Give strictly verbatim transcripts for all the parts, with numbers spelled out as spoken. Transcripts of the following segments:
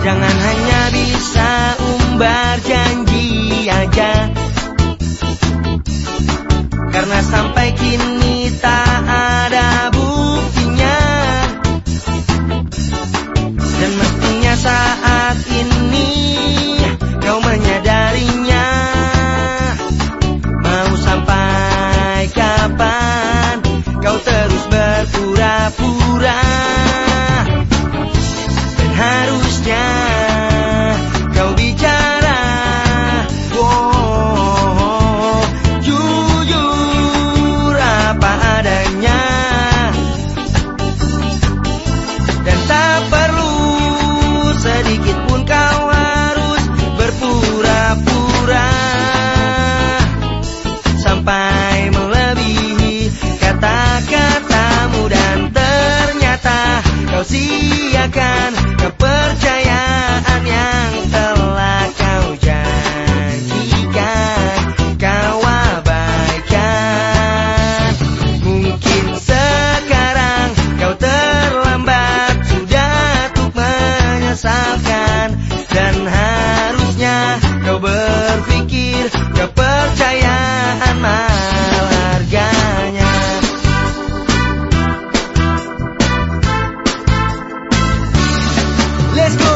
Jangan hanya bisa umbar janji aja, karena sampai kini tak ada buktinya. Dan mestinya saat ini kau menyadarinya. Mau sampai kapan kau terus berpura-pura? Dan harusnya kau bicara, oh, jujur apa adanya. Dan tak perlu sedikit pun kau harus berpura-pura sampai melebihi kata-katamu. Dan ternyata kau siakan kepercayaan yang telah kau janjikan, kau abaikan. Mungkin sekarang kau terlambat sudah untuk menyesalkan. Dan harusnya kau berpikir kepercayaan mahal harganya. Let's go!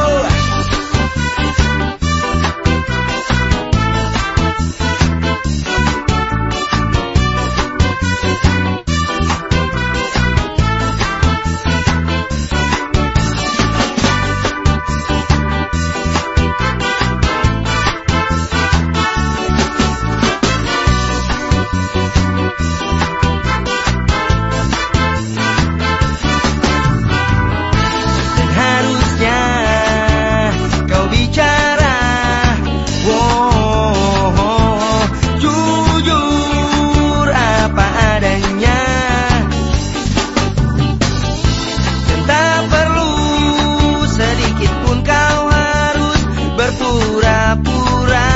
Pura-pura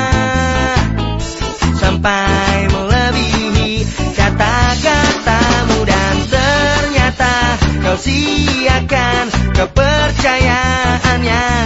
sampai melebihi kata-katamu. Dan ternyata kau siakan kepercayaannya.